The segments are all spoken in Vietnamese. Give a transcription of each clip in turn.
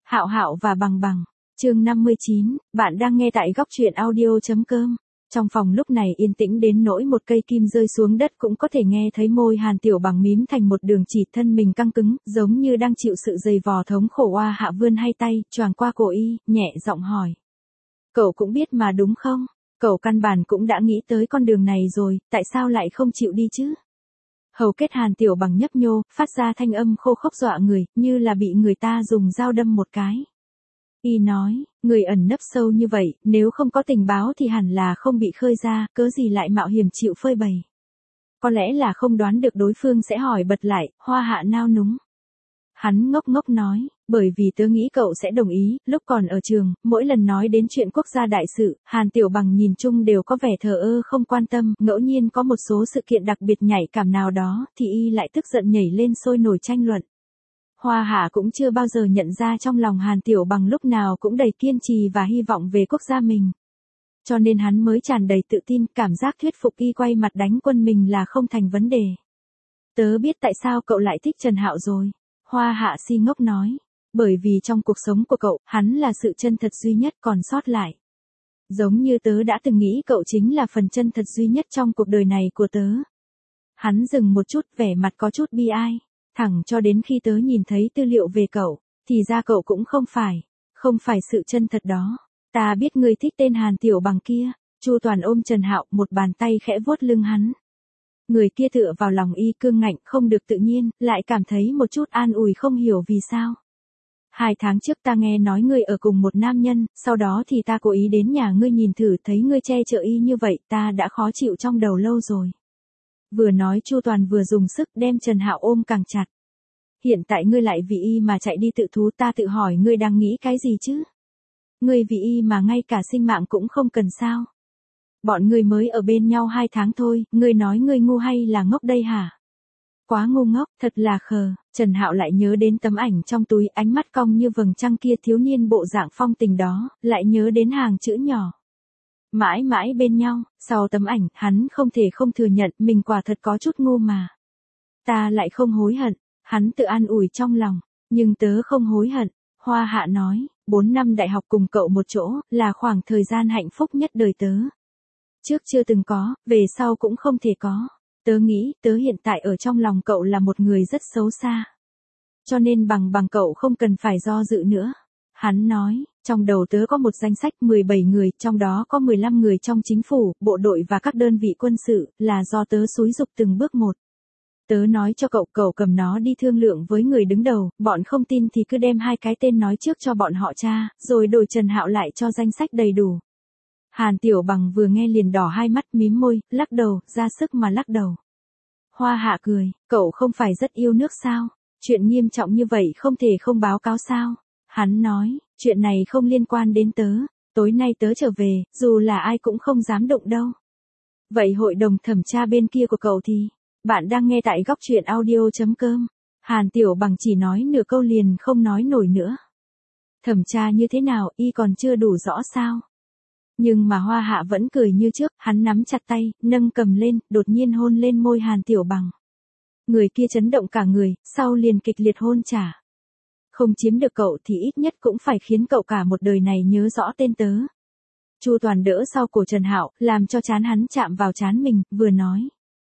Hạo Hạo và Bằng Bằng, chương 59, bạn đang nghe tại góc truyện audio.com. Trong phòng lúc này yên tĩnh đến nỗi một cây kim rơi xuống đất cũng có thể nghe thấy môi Hàn Tiểu Bằng mím thành một đường chỉ, thân mình căng cứng, giống như đang chịu sự dày vò thống khổ. Oa Hạ vươn hai tay, choàng qua cổ y, nhẹ giọng hỏi. Cậu cũng biết mà đúng không? Cậu căn bản cũng đã nghĩ tới con đường này rồi, tại sao lại không chịu đi chứ? Hầu kết Hàn Tiểu Bằng nhấp nhô, phát ra thanh âm khô khốc dọa người, như là bị người ta dùng dao đâm một cái. Y nói, người ẩn nấp sâu như vậy, nếu không có tình báo thì hẳn là không bị khơi ra, cớ gì lại mạo hiểm chịu phơi bày. Có lẽ là không đoán được đối phương sẽ hỏi bật lại. Hoa Hạ nao núng. Hắn ngốc ngốc nói, bởi vì tớ nghĩ cậu sẽ đồng ý. Lúc còn ở trường, mỗi lần nói đến chuyện quốc gia đại sự, Hàn Tiểu Bằng nhìn chung đều có vẻ thờ ơ không quan tâm. Ngẫu nhiên có một số sự kiện đặc biệt nhạy cảm nào đó, thì y lại tức giận nhảy lên sôi nổi tranh luận. Hoa Hạ cũng chưa bao giờ nhận ra trong lòng Hàn Tiểu Bằng lúc nào cũng đầy kiên trì và hy vọng về quốc gia mình. Cho nên hắn mới tràn đầy tự tin, cảm giác thuyết phục y quay mặt đánh quân mình là không thành vấn đề. Tớ biết tại sao cậu lại thích Trần Hạo rồi. Hoa Hạ si ngốc nói. Bởi vì trong cuộc sống của cậu, hắn là sự chân thật duy nhất còn sót lại. Giống như tớ đã từng nghĩ cậu chính là phần chân thật duy nhất trong cuộc đời này của tớ. Hắn dừng một chút, vẻ mặt có chút bi ai. Thẳng cho đến khi tớ nhìn thấy tư liệu về cậu, thì ra cậu cũng không phải sự chân thật đó. Ta biết ngươi thích tên Hàn Tiểu Bằng kia. Chu Toàn ôm Trần Hạo, một bàn tay khẽ vuốt lưng hắn. Người kia tựa vào lòng y, cương ngạnh, không được tự nhiên, lại cảm thấy một chút an ủi, không hiểu vì sao. 2 tháng trước ta nghe nói ngươi ở cùng một nam nhân, sau đó thì ta cố ý đến nhà ngươi nhìn thử, thấy ngươi che chở y như vậy, ta đã khó chịu trong đầu lâu rồi. Vừa nói Chu Toàn vừa dùng sức đem Trần Hạo ôm càng chặt. Hiện tại ngươi lại vì y mà chạy đi tự thú, ta tự hỏi ngươi đang nghĩ cái gì chứ? Ngươi vì y mà ngay cả sinh mạng cũng không cần sao? Bọn ngươi mới ở bên nhau 2 tháng thôi, ngươi nói ngươi ngu hay là ngốc đây hả? Quá ngu ngốc, thật là khờ. Trần Hạo lại nhớ đến tấm ảnh trong túi, ánh mắt cong như vầng trăng kia, thiếu niên bộ dạng phong tình đó, lại nhớ đến hàng chữ nhỏ. Mãi mãi bên nhau. Sau tấm ảnh, hắn không thể không thừa nhận mình quả thật có chút ngu mà. Ta lại không hối hận. Hắn tự an ủi trong lòng. Nhưng tớ không hối hận. Hoa Hạ nói, 4 năm đại học cùng cậu một chỗ, là khoảng thời gian hạnh phúc nhất đời tớ. Trước chưa từng có, về sau cũng không thể có. Tớ nghĩ, tớ hiện tại ở trong lòng cậu là một người rất xấu xa. Cho nên bằng cậu không cần phải do dự nữa. Hắn nói, trong đầu tớ có một danh sách 17 người, trong đó có 15 người trong chính phủ, bộ đội và các đơn vị quân sự, là do tớ xúi giục từng bước một. Tớ nói cho cậu cầm nó đi thương lượng với người đứng đầu, bọn không tin thì cứ đem 2 cái tên nói trước cho bọn họ tra, rồi đổi Trần Hạo lại cho danh sách đầy đủ. Hàn Tiểu Bằng vừa nghe liền đỏ hai mắt, mím môi, lắc đầu, ra sức mà lắc đầu. Hoa Hạ cười, cậu không phải rất yêu nước sao? Chuyện nghiêm trọng như vậy không thể không báo cáo sao? Hắn nói, chuyện này không liên quan đến tớ, tối nay tớ trở về, dù là ai cũng không dám động đâu. Vậy hội đồng thẩm tra bên kia của cậu thì? Bạn đang nghe tại góc truyện audio.com. Hàn Tiểu Bằng chỉ nói nửa câu liền không nói nổi nữa. Thẩm tra như thế nào, y còn chưa đủ rõ sao? Nhưng mà Hoa Hạ vẫn cười như trước, hắn nắm chặt tay, nâng cầm lên, đột nhiên hôn lên môi Hàn Tiểu Bằng. Người kia chấn động cả người, sau liền kịch liệt hôn trả. Không chiếm được cậu thì ít nhất cũng phải khiến cậu cả một đời này nhớ rõ tên tớ. Chu Toàn đỡ sau cổ Trần Hạo, làm cho trán hắn chạm vào trán mình, vừa nói.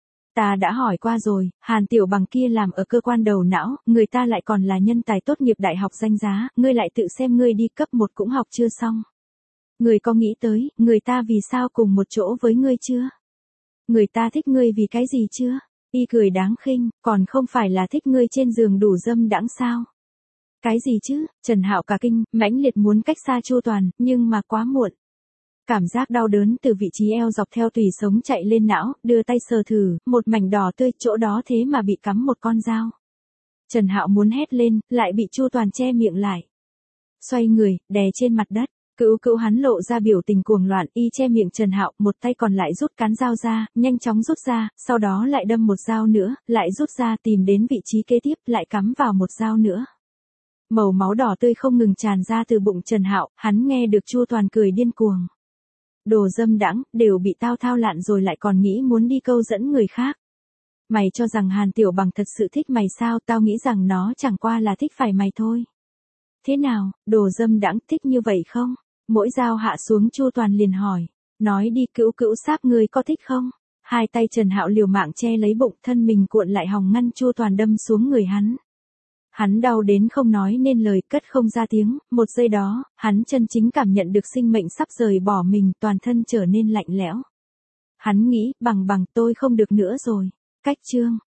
Ta đã hỏi qua rồi, Hàn Tiểu Bằng kia làm ở cơ quan đầu não, người ta lại còn là nhân tài tốt nghiệp đại học danh giá, ngươi lại tự xem ngươi đi cấp 1 cũng học chưa xong. Người có nghĩ tới, người ta vì sao cùng một chỗ với ngươi chưa? Người ta thích ngươi vì cái gì chưa? Y cười đáng khinh, còn không phải là thích ngươi trên giường đủ dâm đãng sao? Cái gì chứ? Trần Hạo cả kinh, mãnh liệt muốn cách xa Chu Toàn, nhưng mà quá muộn. Cảm giác đau đớn từ vị trí eo dọc theo tủy sống chạy lên não, đưa tay sờ thử, một mảnh đỏ tươi, chỗ đó thế mà bị cắm một con dao. Trần Hạo muốn hét lên, lại bị Chu Toàn che miệng lại. Xoay người, đè trên mặt đất. Cữu hắn lộ ra biểu tình cuồng loạn, y che miệng Trần Hạo, một tay còn lại rút cán dao ra, nhanh chóng rút ra, sau đó lại đâm một dao nữa, lại rút ra, tìm đến vị trí kế tiếp, lại cắm vào một dao nữa. Màu máu đỏ tươi không ngừng tràn ra từ bụng Trần Hạo, hắn nghe được Chu Toàn cười điên cuồng. Đồ dâm đãng, đều bị tao thao lạn rồi lại còn nghĩ muốn đi câu dẫn người khác. Mày cho rằng Hàn Tiểu Bằng thật sự thích mày sao? Tao nghĩ rằng nó chẳng qua là thích phải mày thôi. Thế nào, đồ dâm đãng thích như vậy không? Mỗi dao hạ xuống Chu Toàn liền hỏi. Nói đi Cữu Cữu Sáp ngươi có thích không? Hai tay Trần Hạo liều mạng che lấy bụng, thân mình cuộn lại hòng ngăn Chu Toàn đâm xuống người hắn. Hắn đau đến không nói nên lời, cất không ra tiếng, một giây đó, hắn chân chính cảm nhận được sinh mệnh sắp rời bỏ mình, toàn thân trở nên lạnh lẽo. Hắn nghĩ, bằng tôi không được nữa rồi. Cách chương